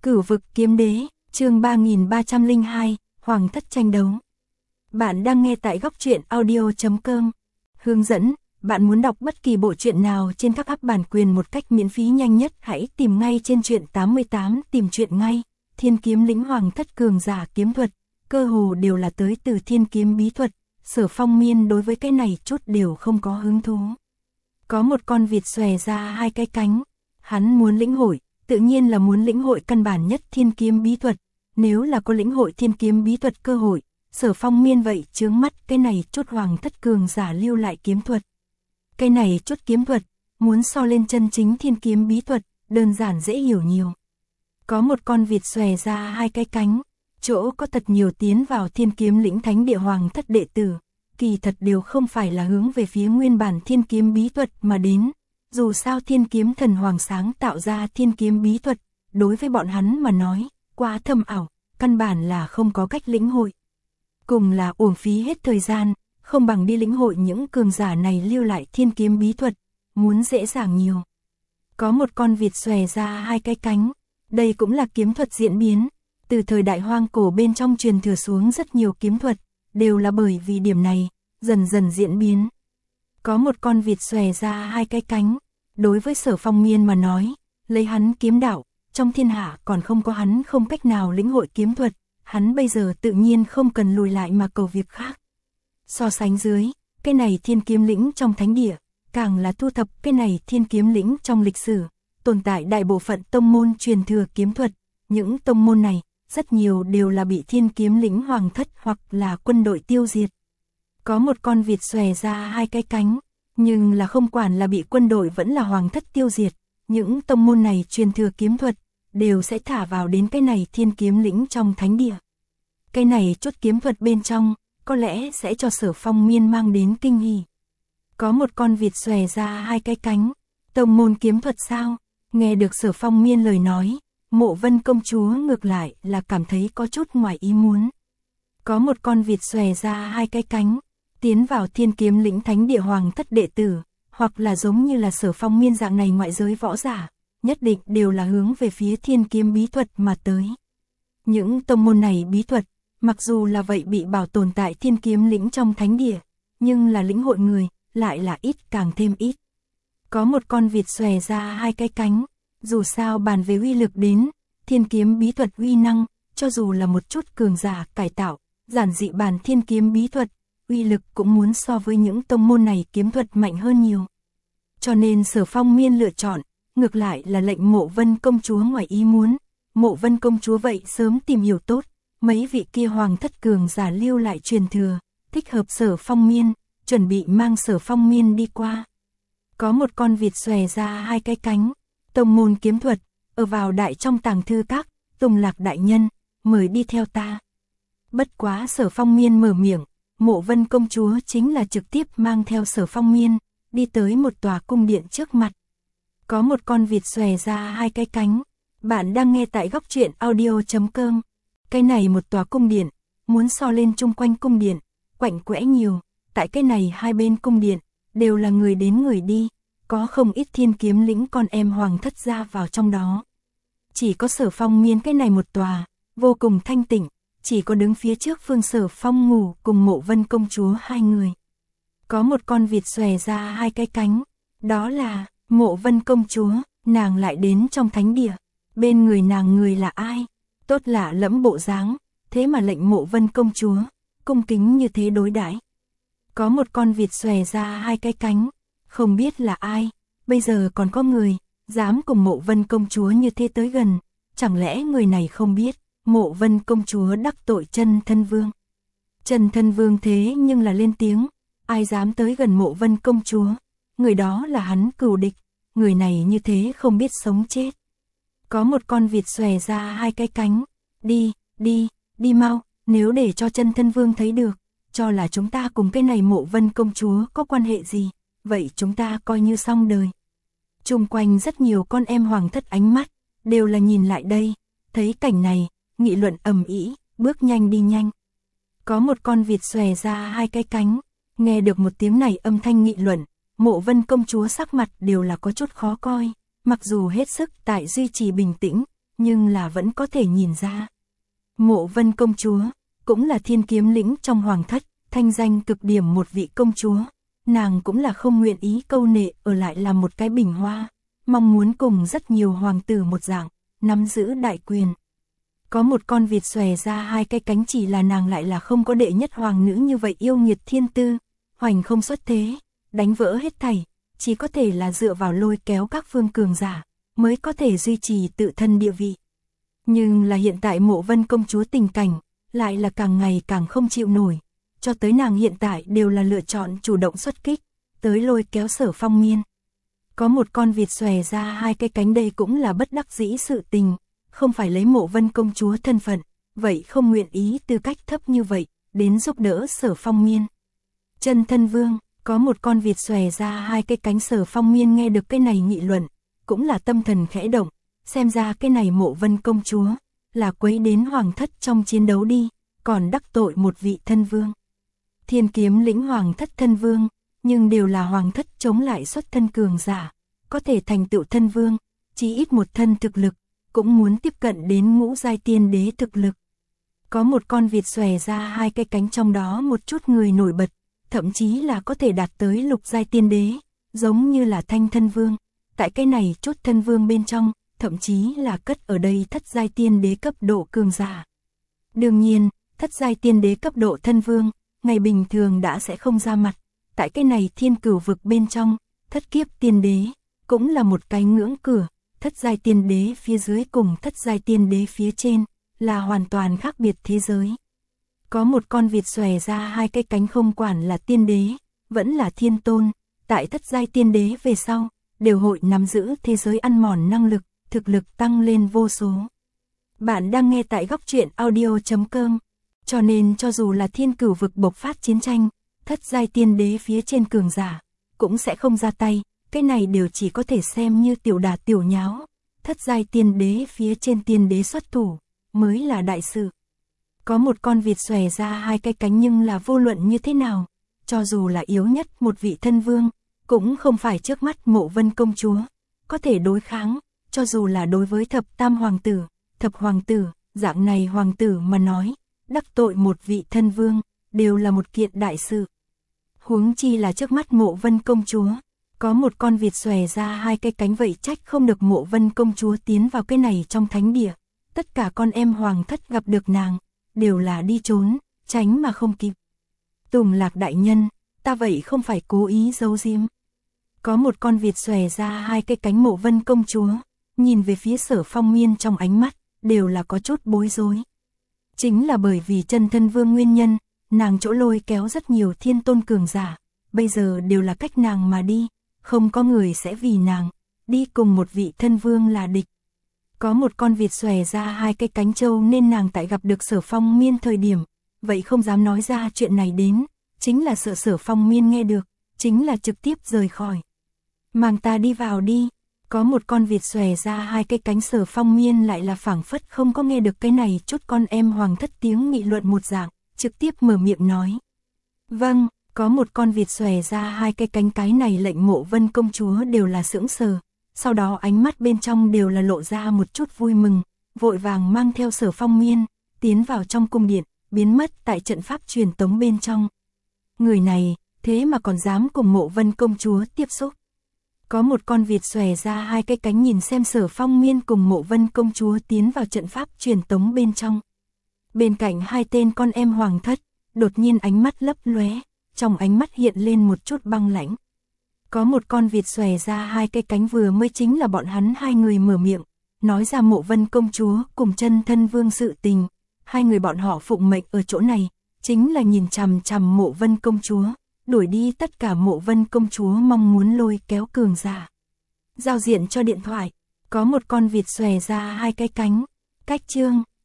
Cửu vực kiếm đế, chương 3302, Hoàng thất tranh đấu. Bạn đang nghe tại góc truyện audio.com. Hướng dẫn, bạn muốn đọc bất kỳ bộ truyện nào trên các app bản quyền một cách miễn phí nhanh nhất, hãy tìm ngay trên truyện 88, tìm truyện ngay. Thiên kiếm lĩnh Hoàng thất cường giả kiếm thuật, cơ hồ đều là tới từ thiên kiếm bí thuật. Sở Phong Miên đối với cái này chút đều không có hứng thú. Có một con vịt xòe ra hai cái cánh, hắn muốn lĩnh hội, tự nhiên là muốn lĩnh hội căn bản nhất thiên kiếm bí thuật. Nếu là có lĩnh hội thiên kiếm bí thuật cơ hội, Sở Phong Miên vậy chướng mắt cái này chút Hoàng thất cường giả lưu lại kiếm thuật. Cái này chút kiếm thuật, muốn so lên chân chính thiên kiếm bí thuật, đơn giản dễ hiểu nhiều. Có một con vịt xòe ra hai cái cánh, chỗ có thật nhiều tiến vào thiên kiếm lĩnh thánh địa Hoàng thất đệ tử, kỳ thật đều không phải là hướng về phía nguyên bản thiên kiếm bí thuật mà đến. Dù sao thiên kiếm thần hoàng sáng tạo ra thiên kiếm bí thuật, đối với bọn hắn mà nói, quá thâm ảo, căn bản là không có cách lĩnh hội. Cùng là uổng phí hết thời gian, không bằng đi lĩnh hội những cường giả này lưu lại thiên kiếm bí thuật, muốn dễ dàng nhiều. Có một con vịt xòe ra hai cái cánh, đây cũng là kiếm thuật diễn biến, từ thời đại hoang cổ bên trong truyền thừa xuống rất nhiều kiếm thuật, đều là bởi vì điểm này, dần dần diễn biến. Có một con vịt xòe ra hai cái cánh, đối với Sở Phong Miên mà nói, lấy hắn kiếm đạo, trong thiên hạ còn không có hắn không cách nào lĩnh hội kiếm thuật, hắn bây giờ tự nhiên không cần lùi lại mà cầu việc khác. So sánh dưới, cái này thiên kiếm lĩnh trong thánh địa, càng là thu thập cái này thiên kiếm lĩnh trong lịch sử, tồn tại đại bộ phận tông môn truyền thừa kiếm thuật, những tông môn này, rất nhiều đều là bị thiên kiếm lĩnh Hoàng thất hoặc là quân đội tiêu diệt. Có một con vịt xòe ra hai cái cánh, nhưng là không quản là bị quân đội vẫn là Hoàng thất tiêu diệt, những tông môn này truyền thừa kiếm thuật, đều sẽ thả vào đến cái này thiên kiếm lĩnh trong thánh địa. Cái này chút kiếm thuật bên trong, có lẽ sẽ cho Sở Phong Miên mang đến kinh hỉ. Có một con vịt xòe ra hai cái cánh, tông môn kiếm thuật sao? Nghe được Sở Phong Miên lời nói, Mộ Vân công chúa ngược lại là cảm thấy có chút ngoài ý muốn. Có một con vịt xòe ra hai cái cánh, tiến vào thiên kiếm lĩnh thánh địa Hoàng thất đệ tử, hoặc là giống như là Sở Phong Miên dạng này ngoại giới võ giả, nhất định đều là hướng về phía thiên kiếm bí thuật mà tới. Những tông môn này bí thuật, mặc dù là vậy bị bảo tồn tại thiên kiếm lĩnh trong thánh địa, nhưng là lĩnh hội người, lại là ít càng thêm ít. Có một con vịt xòe ra hai cái cánh, dù sao bàn về uy lực đến, thiên kiếm bí thuật uy năng, cho dù là một chút cường giả cải tạo, giản dị bàn thiên kiếm bí thuật, uy lực cũng muốn so với những tông môn này kiếm thuật mạnh hơn nhiều. Cho nên Sở Phong Miên lựa chọn, ngược lại là lệnh Mộ Vân công chúa ngoài ý muốn. Mộ Vân công chúa vậy sớm tìm hiểu tốt, mấy vị kia Hoàng thất cường giả lưu lại truyền thừa, thích hợp Sở Phong Miên, chuẩn bị mang Sở Phong Miên đi qua. Có một con vịt xòe ra hai cái cánh, tông môn kiếm thuật, ở vào đại trong tàng thư các, Tùng Lạc đại nhân, mời đi theo ta. Bất quá Sở Phong Miên mở miệng, Mộ Vân công chúa chính là trực tiếp mang theo Sở Phong Miên, đi tới một tòa cung điện trước mặt. Có một con vịt xòe ra hai cái cánh, bạn đang nghe tại góc truyện audio.com. Cái này một tòa cung điện, muốn so lên chung quanh cung điện, quạnh quẽ nhiều, tại cái này hai bên cung điện, đều là người đến người đi, có không ít thiên kiếm lĩnh con em Hoàng thất ra vào trong đó. Chỉ có Sở Phong Miên cái này một tòa, vô cùng thanh tịnh, chỉ có đứng phía trước phương Sở Phong ngủ cùng Mộ Vân công chúa hai người. Có một con vịt xòe ra hai cái cánh, đó là Mộ Vân công chúa, nàng lại đến trong thánh địa, bên người nàng người là ai? Tốt lạ lẫm bộ dáng, thế mà lệnh Mộ Vân công chúa, cung kính như thế đối đãi. Có một con vịt xòe ra hai cái cánh, không biết là ai, bây giờ còn có người, dám cùng Mộ Vân công chúa như thế tới gần, chẳng lẽ người này không biết, Mộ Vân công chúa đắc tội Chân Thân Vương. Chân Thân Vương thế nhưng là lên tiếng, ai dám tới gần Mộ Vân công chúa, người đó là hắn cừu địch, người này như thế không biết sống chết. Có một con vịt xòe ra hai cái cánh, đi mau, nếu để cho Chân Thân Vương thấy được, cho là chúng ta cùng cái này Mộ Vân công chúa có quan hệ gì, vậy chúng ta coi như xong đời. Chung quanh rất nhiều con em Hoàng thất ánh mắt, đều là nhìn lại đây, thấy cảnh này, nghị luận ầm ĩ, bước nhanh đi nhanh. Có một con vịt xòe ra hai cái cánh, nghe được một tiếng này âm thanh nghị luận, Mộ Vân công chúa sắc mặt đều là có chút khó coi, mặc dù hết sức tại duy trì bình tĩnh, nhưng là vẫn có thể nhìn ra. Mộ Vân công chúa, cũng là thiên kiếm lĩnh trong hoàng thất, thanh danh cực điểm một vị công chúa, nàng cũng là không nguyện ý câu nệ ở lại làm một cái bình hoa, mong muốn cùng rất nhiều hoàng tử một dạng, nắm giữ đại quyền. Có một con vịt xòe ra hai cái cánh, chỉ là nàng lại là không có đệ nhất hoàng nữ như vậy yêu nghiệt thiên tư, hoành không xuất thế, đánh vỡ hết thảy, chỉ có thể là dựa vào lôi kéo các phương cường giả, mới có thể duy trì tự thân địa vị. Nhưng là hiện tại Mộ Vân công chúa tình cảnh, lại là càng ngày càng không chịu nổi, cho tới nàng hiện tại đều là lựa chọn chủ động xuất kích, tới lôi kéo Sở Phong Miên. Có một con vịt xòe ra hai cái cánh, đây cũng là bất đắc dĩ sự tình, không phải lấy Mộ Vân công chúa thân phận, vậy không nguyện ý tư cách thấp như vậy, đến giúp đỡ Sở Phong Miên. Chân Thân Vương, có một con vịt xòe ra hai cái cánh, Sở Phong Miên nghe được cái này nghị luận, cũng là tâm thần khẽ động, xem ra cái này Mộ Vân công chúa, là quấy đến hoàng thất trong chiến đấu đi, còn đắc tội một vị thân vương. Thiên kiếm lĩnh hoàng thất thân vương, nhưng đều là hoàng thất chống lại xuất thân cường giả, có thể thành tựu thân vương, chỉ ít một thân thực lực, cũng muốn tiếp cận đến ngũ giai tiên đế thực lực. Có một con vịt xòe ra hai cái cánh, trong đó một chút người nổi bật, thậm chí là có thể đạt tới lục giai tiên đế, giống như là Thanh Thân Vương, tại cái này chút thân vương bên trong, thậm chí là cất ở đây thất giai tiên đế cấp độ cường giả. Đương nhiên, thất giai tiên đế cấp độ thân vương, ngày bình thường đã sẽ không ra mặt, tại cái này thiên cửu vực bên trong, thất kiếp tiên đế, cũng là một cái ngưỡng cửa, thất giai tiên đế phía dưới cùng thất giai tiên đế phía trên, là hoàn toàn khác biệt thế giới. Có một con vịt xòe ra hai cái cánh, không quản là tiên đế, vẫn là thiên tôn, tại thất giai tiên đế về sau, đều hội nắm giữ thế giới ăn mòn năng lực, thực lực tăng lên vô số. Bạn đang nghe tại góc truyện audio.com, cho nên cho dù là thiên cửu vực bộc phát chiến tranh, thất giai tiên đế phía trên cường giả, cũng sẽ không ra tay, cái này đều chỉ có thể xem như tiểu đả tiểu nháo, thất giai tiên đế phía trên tiên đế xuất thủ, mới là đại sự. Có một con vịt xòe ra hai cái cánh, nhưng là vô luận như thế nào, cho dù là yếu nhất một vị thân vương, cũng không phải trước mắt Mộ Vân công chúa, có thể đối kháng, cho dù là đối với thập tam hoàng tử, thập hoàng tử, dạng này hoàng tử mà nói, đắc tội một vị thân vương, đều là một kiện đại sự. Huống chi là trước mắt Mộ Vân công chúa, có một con vịt xòe ra hai cái cánh, vậy trách không được Mộ Vân công chúa tiến vào cái này trong thánh địa, tất cả con em hoàng thất gặp được nàng, đều là đi trốn, tránh mà không kịp. Tùng Lạc đại nhân, ta vậy không phải cố ý giấu giếm. Có một con vịt xòe ra hai cái cánh, Mộ Vân công chúa, nhìn về phía Sở Phong Miên trong ánh mắt, đều là có chút bối rối. Chính là bởi vì Chân Thân Vương nguyên nhân, nàng chỗ lôi kéo rất nhiều thiên tôn cường giả, bây giờ đều là cách nàng mà đi, không có người sẽ vì nàng, đi cùng một vị thân vương là địch. Có một con vịt xòe ra hai cái cánh, châu nên nàng tại gặp được Sở Phong Miên thời điểm, vậy không dám nói ra chuyện này đến, chính là sợ Sở Phong Miên nghe được, chính là trực tiếp rời khỏi. Mang ta đi vào đi. Có một con vịt xòe ra hai cái cánh, Sở Phong Miên lại là phảng phất không có nghe được cái này chút con em hoàng thất tiếng nghị luận một dạng, trực tiếp mở miệng nói. Vâng, có một con vịt xòe ra hai cái cánh, cái này lệnh Mộ Vân công chúa đều là sững sờ, sau đó ánh mắt bên trong đều là lộ ra một chút vui mừng, vội vàng mang theo Sở Phong Miên, tiến vào trong cung điện, biến mất tại trận pháp truyền tống bên trong. Người này, thế mà còn dám cùng Mộ Vân công chúa tiếp xúc. Có một con vịt xòe ra hai cái cánh, nhìn xem Sở Phong Miên cùng Mộ Vân công chúa tiến vào trận pháp truyền tống bên trong. Bên cạnh hai tên con em hoàng thất, đột nhiên ánh mắt lấp lóe, trong ánh mắt hiện lên một chút băng lãnh. Có một con vịt xòe ra hai cái cánh, vừa mới chính là bọn hắn hai người mở miệng, nói ra Mộ Vân công chúa cùng Chân Thân Vương sự tình, hai người bọn họ phụng mệnh ở chỗ này, chính là nhìn chằm chằm Mộ Vân công chúa, đuổi đi tất cả Mộ Vân công chúa mong muốn lôi kéo cường giả. Giao diện cho điện thoại, có một con vịt xòe ra hai cái cánh, cách chương